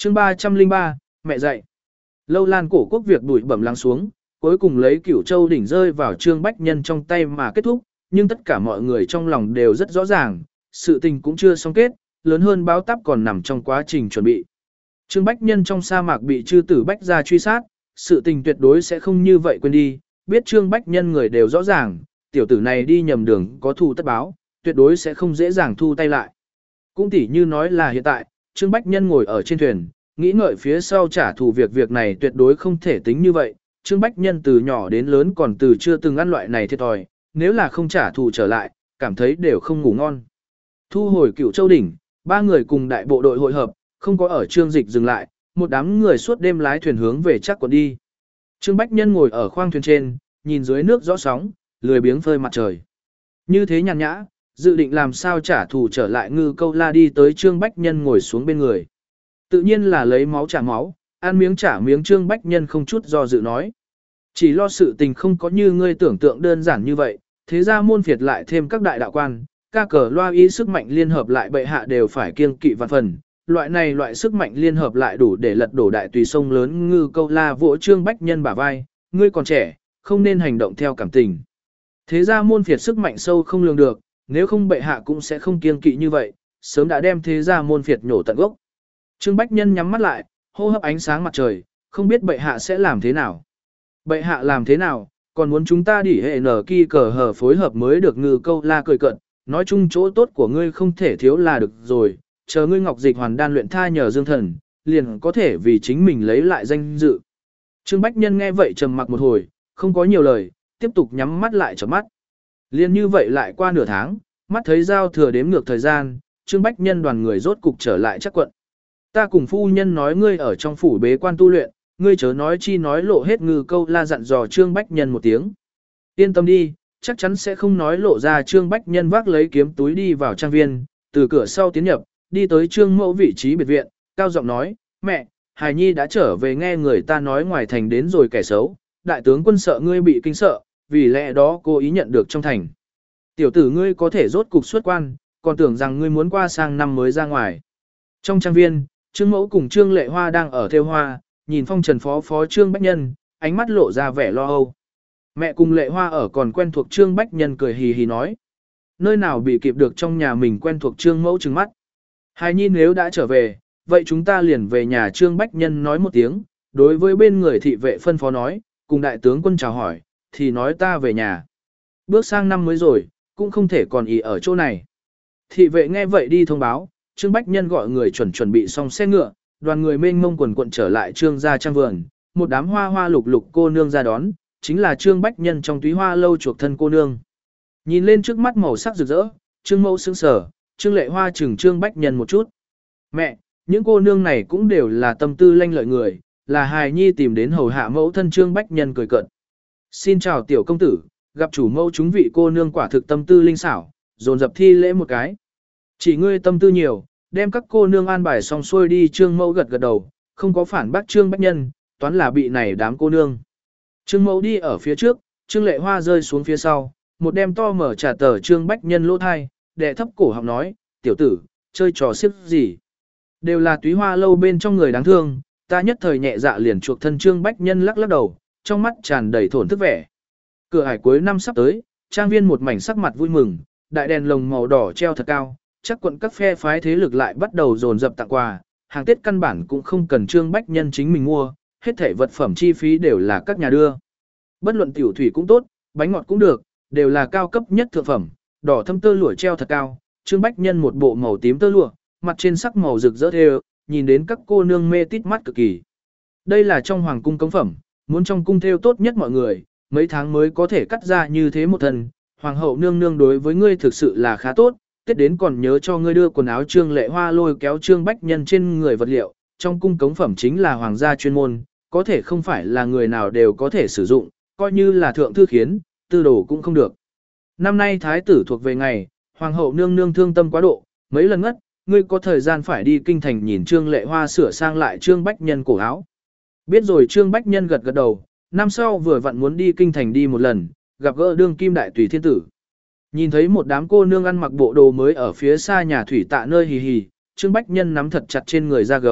chương 303, mẹ dạy. Lâu lan cổ quốc việc bụi bẩm lắng xuống, cuối cùng lấy Cửu Châu đỉnh rơi vào Trương Bách Nhân trong tay mà kết thúc, nhưng tất cả mọi người trong lòng đều rất rõ ràng, sự tình cũng chưa xong kết, lớn hơn báo táp còn nằm trong quá trình chuẩn bị. Trương Bách Nhân trong sa mạc bị chư tử Bách gia truy sát, sự tình tuyệt đối sẽ không như vậy quên đi, biết Trương Bách Nhân người đều rõ ràng, tiểu tử này đi nhầm đường có thù tất báo, tuyệt đối sẽ không dễ dàng thu tay lại. Cũng tỉ như nói là hiện tại, Trương Bách Nhân ngồi ở trên thuyền, nghĩ ngợi phía sau trả thù việc này tuyệt đối không thể tính như vậy. Trương Bách Nhân từ nhỏ đến lớn còn từ chưa từng ăn loại này thiệt thòi, nếu là không trả thù trở lại, cảm thấy đều không ngủ ngon. Thu hồi Cửu Châu đỉnh, ba người cùng đại bộ đội hội hợp, không có ở Trương Dịch dừng lại, một đám người suốt đêm lái thuyền hướng về Trác Quận đi. Trương Bách Nhân ngồi ở khoang thuyền trên, nhìn dưới nước rõ sóng, lười biếng phơi mặt trời. Như thế nhàn nhã, dự định làm sao trả thù trở lại Ngư Câu La đi tới Trương Bách Nhân ngồi xuống bên người. Tự nhiên là lấy máu trả máu, ăn miếng trả miếng. Trương Bách Nhân không chút do dự nói. Chỉ lo sự tình không có như ngươi tưởng tượng đơn giản như vậy, thế ra môn phiệt lại thêm các đại đạo quan, ca cờ loa ý sức mạnh liên hợp lại bệ hạ đều phải kiêng kỵ vạn phần. Loại sức mạnh liên hợp lại đủ để lật đổ đại tùy sông lớn. Ngư Câu La vỗ Trương Bách Nhân bả vai, ngươi còn trẻ, không nên hành động theo cảm tình. Thế ra môn phiệt sức mạnh sâu không lường được, nếu không bệ hạ cũng sẽ không kiêng kỵ như vậy, sớm đã đem thế ra môn phiệt nhổ tận gốc. Trương Bách Nhân nhắm mắt lại, hô hấp ánh sáng mặt trời, không biết bệ hạ sẽ làm thế nào. Bệ hạ làm thế nào, còn muốn chúng ta đỉ hệ nở kỳ cờ hở phối hợp mới được. Ngư Câu La cười cận, nói chung chỗ tốt của ngươi không thể thiếu là được rồi, chờ ngươi ngọc dịch hoàn đan luyện tha nhờ dương thần, liền có thể vì chính mình lấy lại danh dự. Trương Bách Nhân nghe vậy trầm mặc một hồi, không có nhiều lời, tiếp tục nhắm mắt lại chớp mắt. Liên như vậy lại qua nửa tháng, mắt thấy giao thừa đếm ngược thời gian, Trương Bách Nhân đoàn người rốt cục trở lại Trác Quận. Ta cùng phu nhân nói ngươi ở trong phủ bế quan tu luyện, ngươi chớ nói chi nói lộ hết. Ngư Câu La dặn dò Trương Bách Nhân một tiếng. Yên tâm đi, chắc chắn sẽ không nói lộ ra. Trương Bách Nhân vác lấy kiếm túi đi vào trang viên, từ cửa sau tiến nhập, đi tới Trương Mẫu vị trí biệt viện, cao giọng nói, mẹ, Hài Nhi đã trở về. Nghe người ta nói ngoài thành đến rồi kẻ xấu, đại tướng quân sợ ngươi bị kinh sợ, vì lẽ đó cô ý nhận được trong thành. Tiểu tử ngươi có thể rốt cục xuất quan, còn tưởng rằng ngươi muốn qua sang năm mới ra ngoài. Trong trang viên, Trương Mẫu cùng Trương Lệ Hoa đang ở thêu hoa, nhìn phong trần phó Trương Bách Nhân, ánh mắt lộ ra vẻ lo âu. Mẹ cùng Lệ Hoa ở còn quen thuộc. Trương Bách Nhân cười hì hì nói. Nơi nào bị kịp được trong nhà mình quen thuộc. Trương Mẫu trừng mắt. Hài Nhi nếu đã trở về, vậy chúng ta liền về nhà. Trương Bách Nhân nói một tiếng, đối với bên người thị vệ phân phó nói, cùng đại tướng quân chào hỏi, thì nói ta về nhà. Bước sang năm mới rồi, cũng không thể còn ý ở chỗ này. Thị vệ nghe vậy đi thông báo, Trương Bách Nhân gọi người chuẩn bị xong xe ngựa, đoàn người mênh mông quần quận trở lại Trương gia trang vườn, một đám hoa hoa lục lục cô nương ra đón, chính là Trương Bách Nhân trong túy hoa lâu chuộc thân cô nương. Nhìn lên trước mắt màu sắc rực rỡ, Trương Mẫu sững sờ, Trương Lệ Hoa chừng Trương Bách Nhân một chút. Mẹ, những cô nương này cũng đều là tâm tư lanh lợi người, là hài nhi tìm đến hầu hạ mẫu thân. Trương Bách Nhân cười cợt. Xin chào tiểu công tử, gặp chủ mẫu chúng vị cô nương quả thực tâm tư linh xảo, dồn dập thi lễ một cái. Chỉ ngươi tâm tư nhiều, đem các cô nương an bài xong xuôi đi. Trương Mẫu gật gật đầu, không có phản bác Trương Bách Nhân, toán là bị này đám cô nương. Trương Mẫu đi ở phía trước, Trương Lệ Hoa rơi xuống phía sau, một đem to mở trả tờ Trương Bách Nhân lỗ thai, đè thấp cổ họng nói, tiểu tử, chơi trò xiếc gì. Đều là túy hoa lâu bên trong người đáng thương, ta nhất thời nhẹ dạ liền chuộc thân. Trương Bách Nhân lắc lắc đầu, trong mắt tràn đầy thổn thức vẻ. Cửa hải cuối năm sắp tới, trang viên một mảnh sắc mặt vui mừng, đại đèn lồng màu đỏ treo thật cao, chắc quận các phe phái thế lực lại bắt đầu dồn dập tặng quà, hàng Tết căn bản cũng không cần Trương Bách Nhân chính mình mua, hết thảy vật phẩm chi phí đều là các nhà đưa. Bất luận tiểu thủy cũng tốt, bánh ngọt cũng được, đều là cao cấp nhất thượng phẩm, đỏ thâm tơ lụa treo thật cao, Trương Bách Nhân một bộ màu tím tơ lụa, mặt trên sắc màu rực rỡ thêu, nhìn đến các cô nương mê tít mắt cực kỳ. Đây là trong hoàng cung cống phẩm, muốn trong cung thêu tốt nhất mọi người, mấy tháng mới có thể cắt ra như thế một thân. Hoàng hậu nương nương đối với ngươi thực sự là khá tốt, Tết đến còn nhớ cho ngươi đưa quần áo. Trương Lệ Hoa lôi kéo Trương Bách Nhân trên người vật liệu, trong cung cống phẩm chính là hoàng gia chuyên môn, có thể không phải là người nào đều có thể sử dụng, coi như là thượng thư khiến, tư đồ cũng không được. Năm nay thái tử thuộc về ngày, hoàng hậu nương nương thương tâm quá độ, mấy lần ngất, ngươi có thời gian phải đi kinh thành nhìn. Trương Lệ Hoa sửa sang lại Trương Bách Nhân cổ áo. Biết rồi. Trương Bách Nhân gật gật đầu, năm sau vừa vặn muốn đi kinh thành đi một lần, gặp gỡ đương kim đại tùy thiên tử. Nhìn thấy một đám cô nương ăn mặc bộ đồ mới ở phía xa nhà thủy tạ nơi hì hì, Trương Bách Nhân nắm thật chặt trên người ra gấu,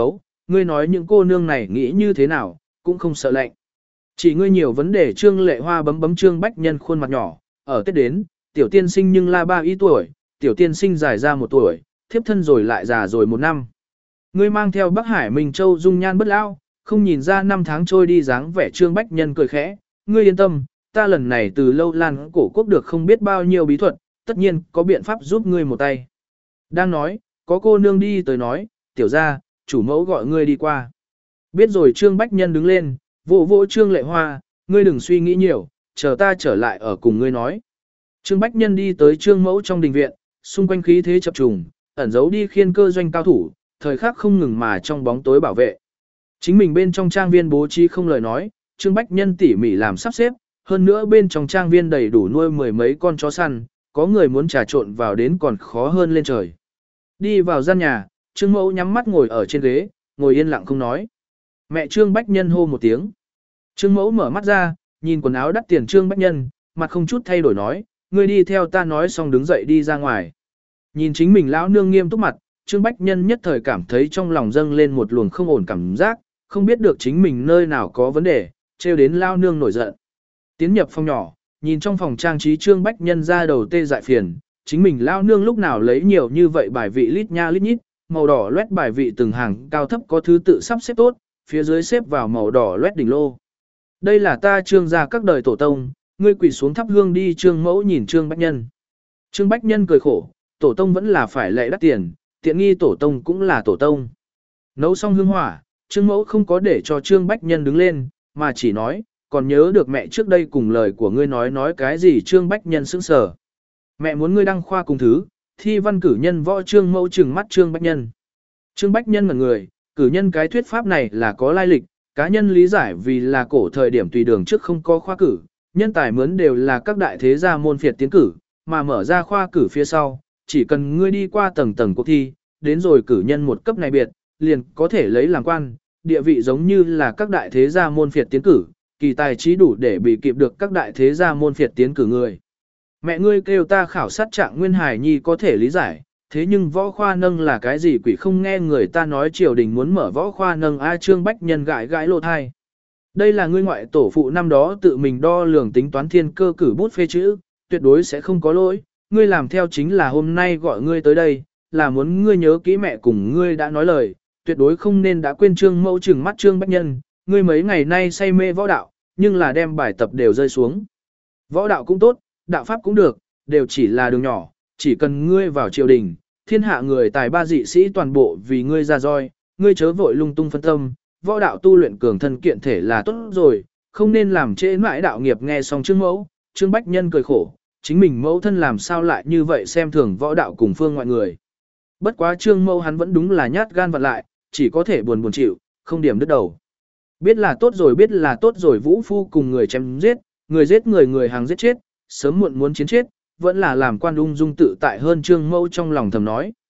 ngươi nói những cô nương này nghĩ như thế nào, cũng không sợ lạnh. Chỉ ngươi nhiều vấn đề. Trương Lệ Hoa bấm bấm Trương Bách Nhân khuôn mặt nhỏ, ở Tết đến, tiểu tiên sinh nhưng là 3 y tuổi, tiểu tiên sinh dài ra 1 tuổi, thiếp thân rồi lại già rồi 1 năm. Ngươi mang theo Bắc Hải Minh Châu dung nhan bất lão, không nhìn ra năm tháng trôi đi dáng vẻ. Trương Bách Nhân cười khẽ, ngươi yên tâm, ta lần này từ Lâu Lan cổ quốc được không biết bao nhiêu bí thuật, tất nhiên có biện pháp giúp ngươi một tay. Đang nói, có cô nương đi tới nói, tiểu gia, chủ mẫu gọi ngươi đi qua. Biết rồi. Trương Bách Nhân đứng lên, vỗ vỗ Trương Lệ Hoa, ngươi đừng suy nghĩ nhiều, chờ ta trở lại ở cùng ngươi nói. Trương Bách Nhân đi tới Trương mẫu trong đình viện, xung quanh khí thế chập trùng, ẩn giấu đi khiên cơ doanh cao thủ, thời khắc không ngừng mà trong bóng tối bảo vệ. Chính mình bên trong trang viên bố trí không lời nói, Trương Bách Nhân tỉ mỉ làm sắp xếp, hơn nữa bên trong trang viên đầy đủ nuôi 10 mấy con chó săn, có người muốn trà trộn vào đến còn khó hơn lên trời. Đi vào gian nhà, Trương mẫu nhắm mắt ngồi ở trên ghế, ngồi yên lặng không nói. Mẹ Trương Bách Nhân hô một tiếng. Trương mẫu mở mắt ra, nhìn quần áo đắt tiền Trương Bách Nhân, mặt không chút thay đổi nói, ngươi đi theo ta nói xong đứng dậy đi ra ngoài. Nhìn chính mình lão nương nghiêm túc mặt, Trương Bách Nhân nhất thời cảm thấy trong lòng dâng lên một luồng không ổn cảm giác, không biết được chính mình nơi nào có vấn đề, trêu đến lão nương nổi giận. Tiến nhập phòng nhỏ, nhìn trong phòng trang trí Trương Bách Nhân ra đầu tê dại phiền, chính mình lão nương lúc nào lấy nhiều như vậy bài vị lít nha lít nhít, màu đỏ loét bài vị từng hàng cao thấp có thứ tự sắp xếp tốt, phía dưới xếp vào màu đỏ loét đỉnh lô. Đây là ta Trương gia các đời tổ tông, ngươi quỳ xuống thắp hương đi. Trương mẫu nhìn Trương Bách Nhân. Trương Bách Nhân cười khổ, tổ tông vẫn là phải lệ đắt tiền, tiện nghi tổ tông cũng là tổ tông. Nấu xong hương hỏa, Trương mẫu không có để cho Trương Bách Nhân đứng lên, mà chỉ nói, còn nhớ được mẹ trước đây cùng lời của ngươi nói cái gì. Trương Bách Nhân sững sờ. Mẹ muốn ngươi đăng khoa cùng thứ, thi văn cử nhân võ. Trương mẫu trừng mắt Trương Bách Nhân. Trương Bách Nhân ngẩn người, cử nhân cái thuyết pháp này là có lai lịch, cá nhân lý giải vì là cổ thời điểm tùy đường trước không có khoa cử, nhân tài mướn đều là các đại thế gia môn phiệt tiến cử, mà mở ra khoa cử phía sau, chỉ cần ngươi đi qua tầng tầng cuộc thi, đến rồi cử nhân một cấp này biệt, liền có thể lấy làm quan, địa vị giống như là các đại thế gia môn phiệt tiến cử, kỳ tài trí đủ để bị kịp được các đại thế gia môn phiệt tiến cử người. Mẹ ngươi kêu ta khảo sát Trạng Nguyên Hải Nhi có thể lý giải, thế nhưng võ khoa nâng là cái gì quỷ không nghe người ta nói triều đình muốn mở võ khoa nâng. Trương Bách Nhân gãi gãi lỗ thai. Đây là ngươi ngoại tổ phụ năm đó tự mình đo lường tính toán thiên cơ cử bút phê chữ, tuyệt đối sẽ không có lỗi, ngươi làm theo chính là hôm nay gọi ngươi tới đây, là muốn ngươi nhớ kỹ mẹ cùng ngươi đã nói lời, tuyệt đối không nên đã quên. Trương mẫu trừng mắt Trương Bách Nhân, ngươi mấy ngày nay say mê võ đạo, nhưng là đem bài tập đều rơi xuống. Võ đạo cũng tốt, đạo pháp cũng được, đều chỉ là đường nhỏ, chỉ cần ngươi vào triều đình, thiên hạ người tài ba dị sĩ toàn bộ vì ngươi ra roi, ngươi chớ vội lung tung phân tâm, võ đạo tu luyện cường thân kiện thể là tốt rồi, không nên làm trễ mãi đạo nghiệp. Nghe xong Trương mẫu, Trương Bách Nhân cười khổ, chính mình mẫu thân làm sao lại như vậy xem thường võ đạo cùng phương ngoại người. Bất quá Trương mẫu hắn vẫn đúng là nhát gan vặt lại, chỉ có thể buồn chịu, không điểm đứt đầu. Biết là tốt rồi, vũ phu cùng người chém giết, người giết người, người hàng giết chết, sớm muộn muốn chiến chết, vẫn là làm quan ung dung tự tại hơn. Trương mẫu trong lòng thầm nói.